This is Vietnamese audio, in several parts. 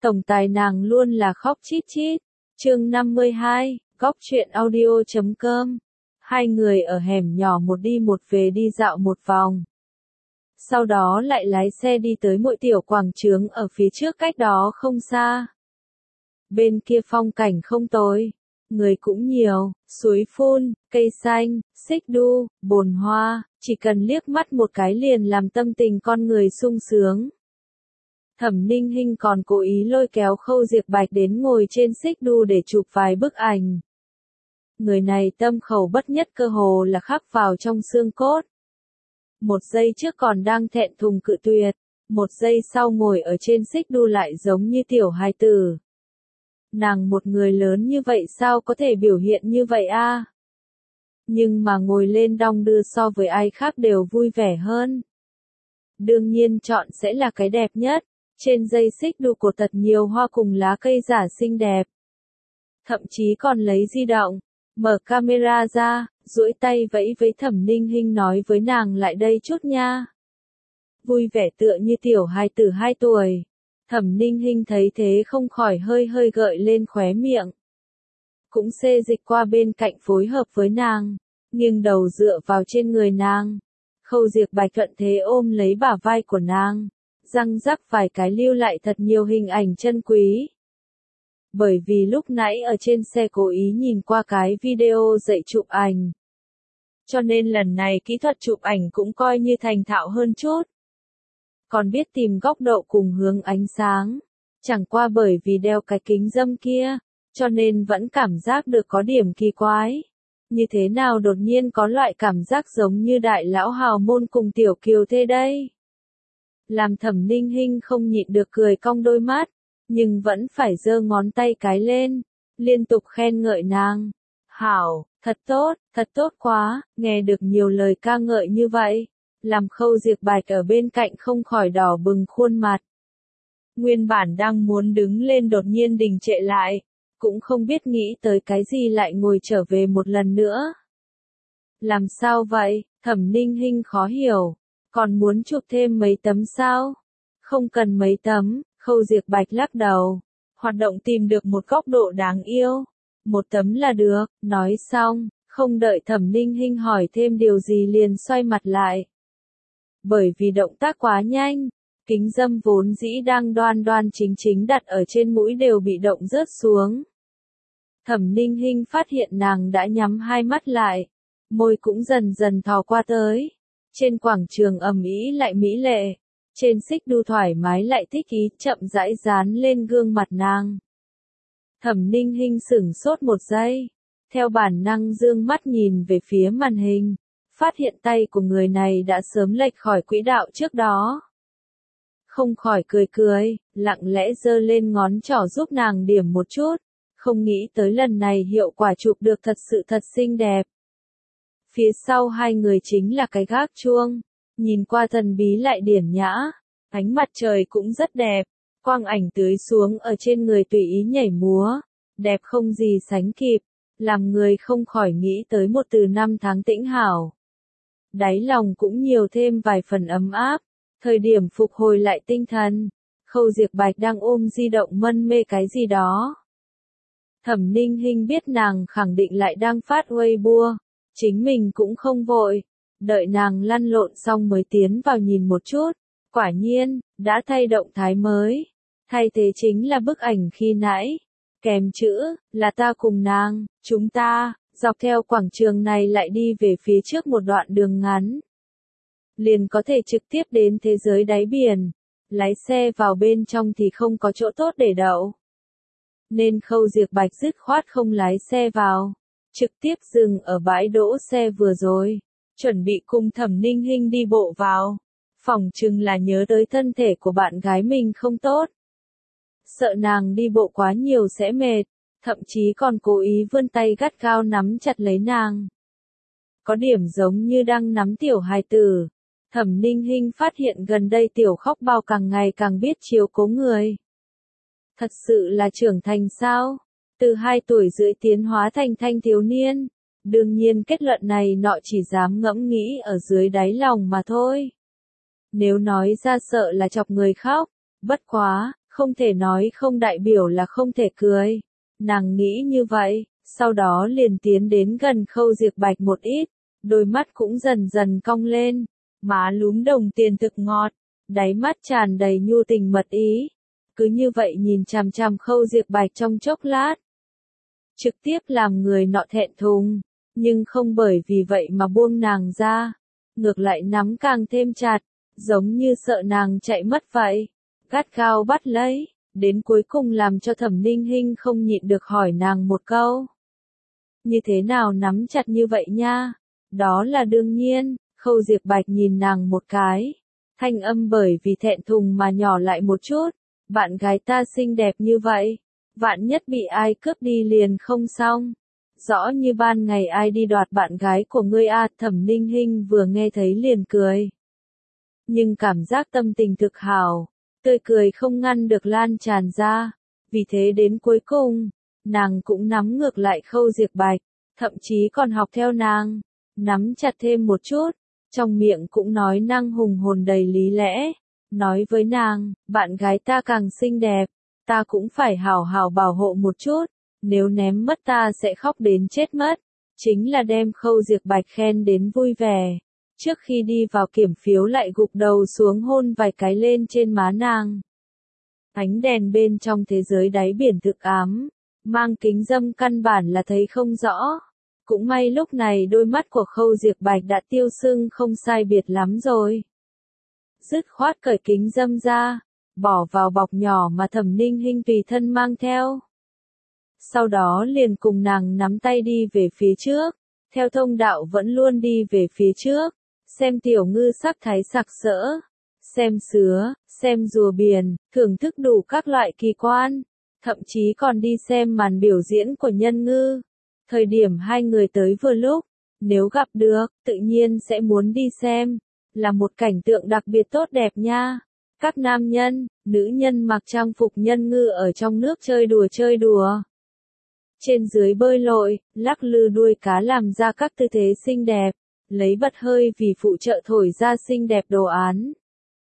Tổng tài nàng luôn là khóc chít chít. Chương 52, góc truyện audio.com. Hai người ở hẻm nhỏ một đi một về đi dạo một vòng. Sau đó lại lái xe đi tới một tiểu quảng trường ở phía trước cách đó không xa. Bên kia phong cảnh không tồi, người cũng nhiều, suối phun, cây xanh, xích đu, bồn hoa, chỉ cần liếc mắt một cái liền làm tâm tình con người sung sướng. Thẩm Ninh Hinh còn cố ý lôi kéo Khâu Diệp Bạch đến ngồi trên xích đu để chụp vài bức ảnh. Người này tâm khẩu bất nhất cơ hồ là khắc vào trong xương cốt. Một giây trước còn đang thẹn thùng cự tuyệt, một giây sau ngồi ở trên xích đu lại giống như tiểu hài tử. Nàng một người lớn như vậy sao có thể biểu hiện như vậy a? Nhưng mà ngồi lên đong đưa so với ai khác đều vui vẻ hơn. Đương nhiên chọn sẽ là cái đẹp nhất. Trên dây xích đu cột thật nhiều hoa cùng lá cây giả xinh đẹp. Thậm chí còn lấy di động, mở camera ra, duỗi tay vẫy với Thẩm Ninh Hinh nói với nàng lại đây chút nha. Vui vẻ tựa như tiểu hài tử 2 tuổi. Thẩm Ninh Hinh thấy thế không khỏi hơi hơi gợi lên khóe miệng. Cũng xê dịch qua bên cạnh phối hợp với nàng, nghiêng đầu dựa vào trên người nàng. Khâu Diệp Bạch thuận thế ôm lấy bả vai của nàng. Răng rắc vài cái lưu lại thật nhiều hình ảnh chân quý. Bởi vì lúc nãy ở trên xe cố ý nhìn qua cái video dạy chụp ảnh. Cho nên lần này kỹ thuật chụp ảnh cũng coi như thành thạo hơn chút. Còn biết tìm góc độ cùng hướng ánh sáng. Chẳng qua bởi vì đeo cái kính râm kia, cho nên vẫn cảm giác được có điểm kỳ quái. Như thế nào đột nhiên có loại cảm giác giống như đại lão hào môn cùng tiểu kiều thê đây. Làm Thẩm Ninh Hinh không nhịn được cười cong đôi mắt, nhưng vẫn phải giơ ngón tay cái lên, liên tục khen ngợi nàng. Hảo, thật tốt quá, nghe được nhiều lời ca ngợi như vậy, làm Khâu Diệp Bạch ở bên cạnh không khỏi đỏ bừng khuôn mặt. Nguyên bản đang muốn đứng lên đột nhiên đình trệ lại, cũng không biết nghĩ tới cái gì lại ngồi trở về một lần nữa. Làm sao vậy? Thẩm Ninh Hinh khó hiểu. Còn muốn chụp thêm mấy tấm sao? Không cần mấy tấm, Khâu Diệp Bạch lắc đầu. Hoạt động tìm được một góc độ đáng yêu. Một tấm là được, nói xong, không đợi Thẩm Ninh Hinh hỏi thêm điều gì liền xoay mặt lại. Bởi vì động tác quá nhanh, kính râm vốn dĩ đang đoan đoan chính chính đặt ở trên mũi đều bị động rớt xuống. Thẩm Ninh Hinh phát hiện nàng đã nhắm hai mắt lại, môi cũng dần dần thò qua tới. Trên quảng trường ầm ĩ lại mỹ lệ, trên xích đu thoải mái lại thích ý chậm rãi dán lên gương mặt nàng. Thẩm Ninh Hinh sửng sốt một giây, theo bản năng dương mắt nhìn về phía màn hình, phát hiện tay của người này đã sớm lệch khỏi quỹ đạo trước đó. Không khỏi cười, lặng lẽ giơ lên ngón trỏ giúp nàng điểm một chút, không nghĩ tới lần này hiệu quả chụp được thật sự thật xinh đẹp. Phía sau hai người chính là cái gác chuông, nhìn qua thần bí lại điển nhã, ánh mặt trời cũng rất đẹp, quang ảnh tưới xuống ở trên người tùy ý nhảy múa, đẹp không gì sánh kịp, làm người không khỏi nghĩ tới một từ năm tháng tĩnh hảo. Đáy lòng cũng nhiều thêm vài phần ấm áp, thời điểm phục hồi lại tinh thần, Khâu Diệp Bạch đang ôm di động mân mê cái gì đó. Thẩm Ninh Hinh biết nàng khẳng định lại đang phát Weibo. Chính mình cũng không vội, đợi nàng lăn lộn xong mới tiến vào nhìn một chút, quả nhiên, đã thay động thái mới, thay thế chính là bức ảnh khi nãy, kèm chữ, là ta cùng nàng, chúng ta, dọc theo quảng trường này lại đi về phía trước một đoạn đường ngắn. Liền có thể trực tiếp đến thế giới đáy biển, lái xe vào bên trong thì không có chỗ tốt để đậu. Nên Khâu Diệp Bạch dứt khoát không lái xe vào. Trực tiếp dừng ở bãi đỗ xe vừa rồi, chuẩn bị cùng Thẩm Ninh Hinh đi bộ vào. Phỏng chừng là nhớ tới thân thể của bạn gái mình không tốt. Sợ nàng đi bộ quá nhiều sẽ mệt, thậm chí còn cố ý vươn tay gắt gao nắm chặt lấy nàng. Có điểm giống như đang nắm tiểu hài tử. Thẩm Ninh Hinh phát hiện gần đây tiểu khóc bao càng ngày càng biết chiếu cố người. Thật sự là trưởng thành sao? Từ 2 tuổi rưỡi tiến hóa thành thanh thiếu niên. Đương nhiên kết luận này nọ chỉ dám ngẫm nghĩ ở dưới đáy lòng mà thôi. Nếu nói ra sợ là chọc người khóc. Bất quá, Không thể nói không đại biểu là không thể cười. Nàng nghĩ như vậy, sau đó liền tiến đến gần Khâu Diệp Bạch một ít, đôi mắt cũng dần dần cong lên, má lúm đồng tiền thực ngọt, đáy mắt tràn đầy nhu tình mật ý. Cứ như vậy nhìn chằm chằm Khâu Diệp Bạch trong chốc lát. Trực tiếp làm người nọ thẹn thùng, nhưng không bởi vì vậy mà buông nàng ra, ngược lại nắm càng thêm chặt, giống như sợ nàng chạy mất vậy, gắt gao bắt lấy, đến cuối cùng làm cho Thẩm Ninh Hinh không nhịn được hỏi nàng một câu. Như thế nào nắm chặt như vậy nha? Đó là đương nhiên. Khâu Diệp Bạch nhìn nàng một cái, thanh âm bởi vì thẹn thùng mà nhỏ lại một chút. Bạn gái ta xinh đẹp như vậy, vạn nhất bị ai cướp đi liền không xong. Rõ như ban ngày ai đi đoạt bạn gái của ngươi a. Thẩm Ninh Hinh vừa nghe thấy liền cười. Nhưng cảm giác tâm tình thực hảo, tươi cười không ngăn được lan tràn ra. Vì thế đến cuối cùng, nàng cũng nắm ngược lại Khâu Diệp Bạch, thậm chí còn học theo nàng, nắm chặt thêm một chút, trong miệng cũng nói năng hùng hồn đầy lý lẽ, nói với nàng, bạn gái ta càng xinh đẹp, ta cũng phải hảo hảo bảo hộ một chút, nếu ném mất ta sẽ khóc đến chết mất, chính là đem Khâu Diệp Bạch khen đến vui vẻ. Trước khi đi vào kiểm phiếu lại gục đầu xuống hôn vài cái lên trên má nàng. Ánh đèn bên trong thế giới đáy biển thực ám, mang kính râm căn bản là thấy không rõ. Cũng may lúc này đôi mắt của Khâu Diệp Bạch đã tiêu sưng không sai biệt lắm rồi. Dứt khoát cởi kính râm ra, bỏ vào bọc nhỏ mà Thẩm Ninh Hinh tùy thân mang theo. Sau đó liền cùng nàng nắm tay đi về phía trước, theo thông đạo vẫn luôn đi về phía trước, xem tiểu ngư sắc thái sặc sỡ, xem sứa, xem rùa biển, thưởng thức đủ các loại kỳ quan, thậm chí còn đi xem màn biểu diễn của nhân ngư. Thời điểm hai người tới vừa lúc, nếu gặp được, tự nhiên sẽ muốn đi xem, là một cảnh tượng đặc biệt tốt đẹp nha. Các nam nhân, nữ nhân mặc trang phục nhân ngư ở trong nước chơi đùa. Trên dưới bơi lội, lắc lư đuôi cá làm ra các tư thế xinh đẹp, lấy bật hơi vì phụ trợ thổi ra xinh đẹp đồ án.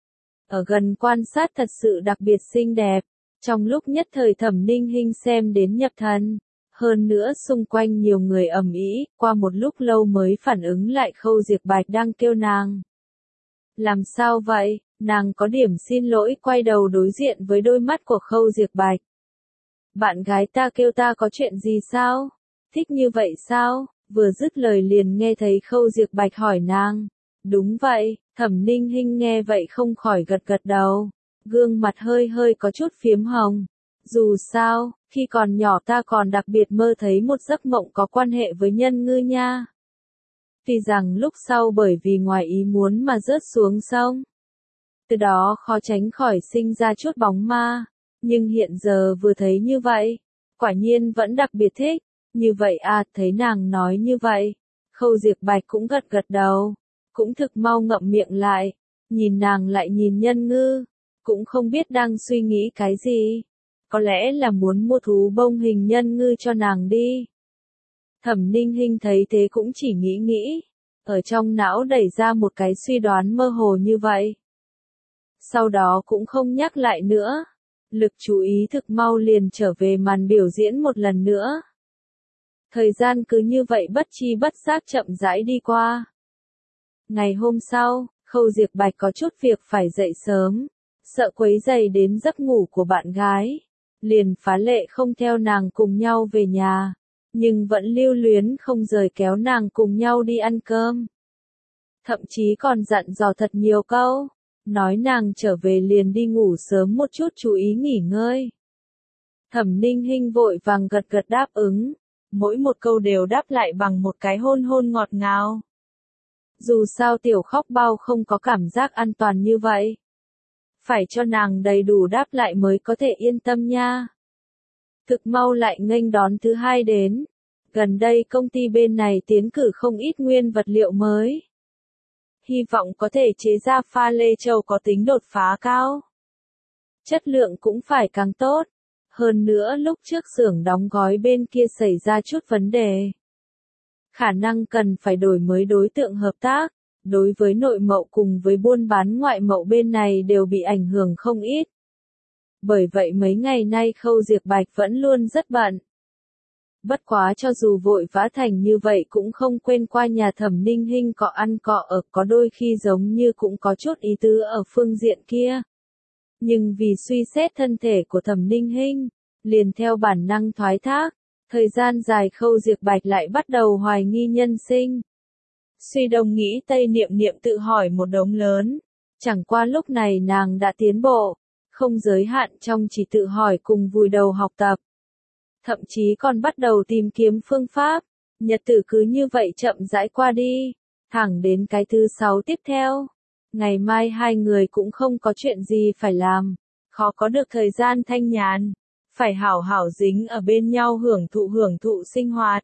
Ở gần quan sát thật sự đặc biệt xinh đẹp, trong lúc nhất thời Thẩm Ninh Hinh xem đến nhập thần. Hơn nữa xung quanh nhiều người ầm ĩ, qua một lúc lâu mới phản ứng lại Khâu Diệp Bạch đang kêu nàng. Làm sao vậy? Nàng có điểm xin lỗi quay đầu đối diện với đôi mắt của Khâu Diệp Bạch. Bạn gái ta kêu ta có chuyện gì sao? Thích như vậy sao? Vừa dứt lời liền nghe thấy Khâu Diệp Bạch hỏi nàng. Đúng vậy, Thẩm Ninh Hinh nghe vậy không khỏi gật gật đầu. Gương mặt hơi hơi có chút phiếm hồng. Dù sao, khi còn nhỏ ta còn đặc biệt mơ thấy một giấc mộng có quan hệ với nhân ngư nha. Tuy rằng lúc sau bởi vì ngoài ý muốn mà rớt xuống sông. Từ đó khó tránh khỏi sinh ra chút bóng ma. Nhưng hiện giờ vừa thấy như vậy, quả nhiên vẫn đặc biệt thích. Như vậy à, thấy nàng nói như vậy. Khâu Diệp Bạch cũng gật gật đầu. Cũng thực mau ngậm miệng lại. Nhìn nàng lại nhìn nhân ngư. Cũng không biết đang suy nghĩ cái gì. Có lẽ là muốn mua thú bông hình nhân ngư cho nàng đi. Thẩm Ninh Hinh thấy thế cũng chỉ nghĩ. Ở trong não đẩy ra một cái suy đoán mơ hồ như vậy. Sau đó cũng không nhắc lại nữa. Lực chú ý thực mau liền trở về màn biểu diễn một lần nữa. Thời gian cứ như vậy bất chi bất giác chậm rãi đi qua. Ngày hôm sau, Khâu Diệp Bạch có chút việc phải dậy sớm. Sợ quấy rầy đến giấc ngủ của bạn gái. Liền phá lệ không theo nàng cùng nhau về nhà. Nhưng vẫn lưu luyến không rời kéo nàng cùng nhau đi ăn cơm. Thậm chí còn dặn dò thật nhiều câu. Nói nàng trở về liền đi ngủ sớm một chút chú ý nghỉ ngơi. Thẩm Ninh Hinh vội vàng gật gật đáp ứng. Mỗi một câu đều đáp lại bằng một cái hôn hôn ngọt ngào. Dù sao tiểu khóc bao không có cảm giác an toàn như vậy. Phải cho nàng đầy đủ đáp lại mới có thể yên tâm nha. Thực mau lại nghênh đón thứ hai đến. Gần đây công ty bên này tiến cử không ít nguyên vật liệu mới. Hy vọng có thể chế ra pha lê châu có tính đột phá cao. Chất lượng cũng phải càng tốt. Hơn nữa lúc trước xưởng đóng gói bên kia xảy ra chút vấn đề. Khả năng cần phải đổi mới đối tượng hợp tác. Đối với nội mậu cùng với buôn bán ngoại mậu bên này đều bị ảnh hưởng không ít. Bởi vậy mấy ngày nay Khâu Diệp Bạch vẫn luôn rất bận. Bất quá cho dù vội vã thành như vậy cũng không quên qua nhà Thẩm Ninh Hinh cọ ăn cọ ở, có đôi khi giống như cũng có chút ý tứ ở phương diện kia. Nhưng vì suy xét thân thể của Thẩm Ninh Hinh, liền theo bản năng thoái thác, thời gian dài Khâu Diệp Bạch lại bắt đầu hoài nghi nhân sinh. Suy đông nghĩ tây, niệm niệm tự hỏi một đống lớn, chẳng qua lúc này nàng đã tiến bộ, không giới hạn trong chỉ tự hỏi cùng vùi đầu học tập. Thậm chí còn bắt đầu tìm kiếm phương pháp, nhật tử cứ như vậy chậm rãi qua đi, thẳng đến cái thứ 6 tiếp theo. Ngày mai hai người cũng không có chuyện gì phải làm, khó có được thời gian thanh nhàn, phải hảo hảo dính ở bên nhau hưởng thụ sinh hoạt.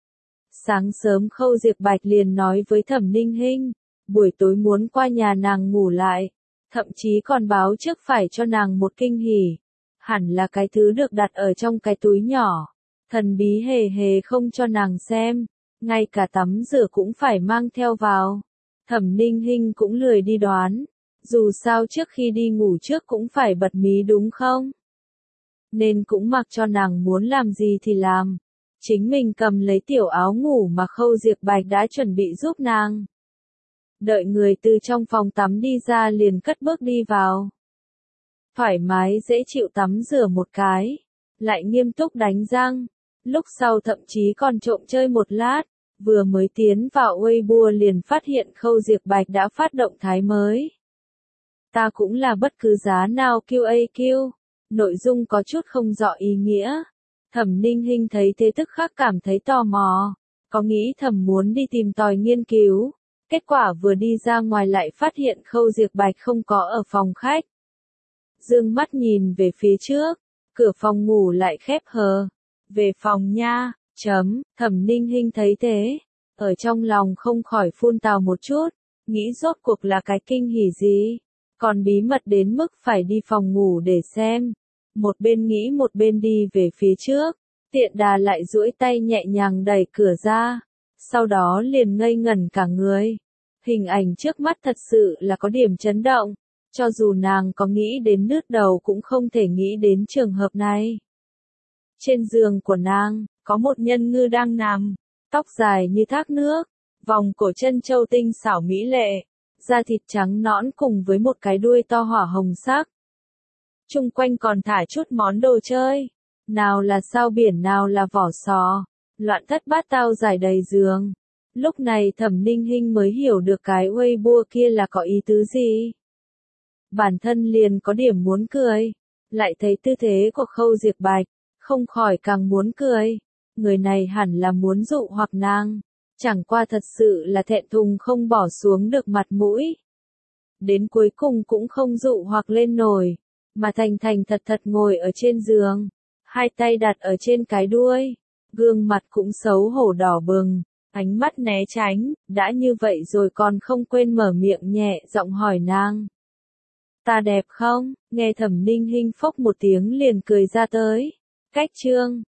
Sáng sớm Khâu Diệp Bạch liền nói với Thẩm Ninh Hinh, buổi tối muốn qua nhà nàng ngủ lại, thậm chí còn báo trước phải cho nàng một kinh hỉ. Hẳn là cái thứ được đặt ở trong cái túi nhỏ, thần bí hề hề không cho nàng xem, ngay cả tắm rửa cũng phải mang theo vào. Thẩm Ninh Hinh cũng lười đi đoán, dù sao trước khi đi ngủ trước cũng phải bật mí đúng không? Nên cũng mặc cho nàng muốn làm gì thì làm. Chính mình cầm lấy tiểu áo ngủ mà Khâu Diệp Bạch đã chuẩn bị giúp nàng. Đợi người từ trong phòng tắm đi ra liền cất bước đi vào. Thoải mái dễ chịu tắm rửa một cái, lại nghiêm túc đánh răng, lúc sau thậm chí còn trộm chơi một lát, vừa mới tiến vào Weibo liền phát hiện Khâu Diệp Bạch đã phát động thái mới. Ta cũng là bất cứ giá nào QAQ, nội dung có chút không rõ ý nghĩa. Thẩm Ninh Hinh thấy thế tức khắc cảm thấy tò mò, có nghĩ thầm muốn đi tìm tòi nghiên cứu, kết quả vừa đi ra ngoài lại phát hiện Khâu Diệp Bạch không có ở phòng khách. Dương mắt nhìn về phía trước, cửa phòng ngủ lại khép hờ. Về phòng nha, Thẩm Ninh Hinh thấy thế, ở trong lòng không khỏi phun tào một chút, nghĩ rốt cuộc là cái kinh hỉ gì, còn bí mật đến mức phải đi phòng ngủ để xem. Một bên nghĩ một bên đi về phía trước, tiện đà lại duỗi tay nhẹ nhàng đẩy cửa ra, sau đó liền ngây ngẩn cả người. Hình ảnh trước mắt thật sự là có điểm chấn động, cho dù nàng có nghĩ đến nứt đầu cũng không thể nghĩ đến trường hợp này. Trên giường của nàng, có một nhân ngư đang nằm, tóc dài như thác nước, vòng cổ chân châu tinh xảo mỹ lệ, da thịt trắng nõn cùng với một cái đuôi to hỏa hồng sắc. Chung quanh còn thả chút món đồ chơi, nào là sao biển nào là vỏ sò, loạn thất bát tao rải đầy giường. Lúc này Thẩm Ninh Hinh mới hiểu được cái Weibo kia là có ý tứ gì. Bản thân liền có điểm muốn cười, lại thấy tư thế của Khâu Diệp Bạch, không khỏi càng muốn cười. Người này hẳn là muốn dụ hoặc nàng, chẳng qua thật sự là thẹn thùng không bỏ xuống được mặt mũi. Đến cuối cùng cũng không dụ hoặc lên nổi, mà thành thành thật thật ngồi ở trên giường, hai tay đặt ở trên cái đuôi, gương mặt cũng xấu hổ đỏ bừng, ánh mắt né tránh, đã như vậy rồi còn không quên mở miệng nhẹ giọng hỏi nàng. Ta đẹp không? Nghe Thẩm Ninh Hinh phốc một tiếng liền cười ra tới. Cách chương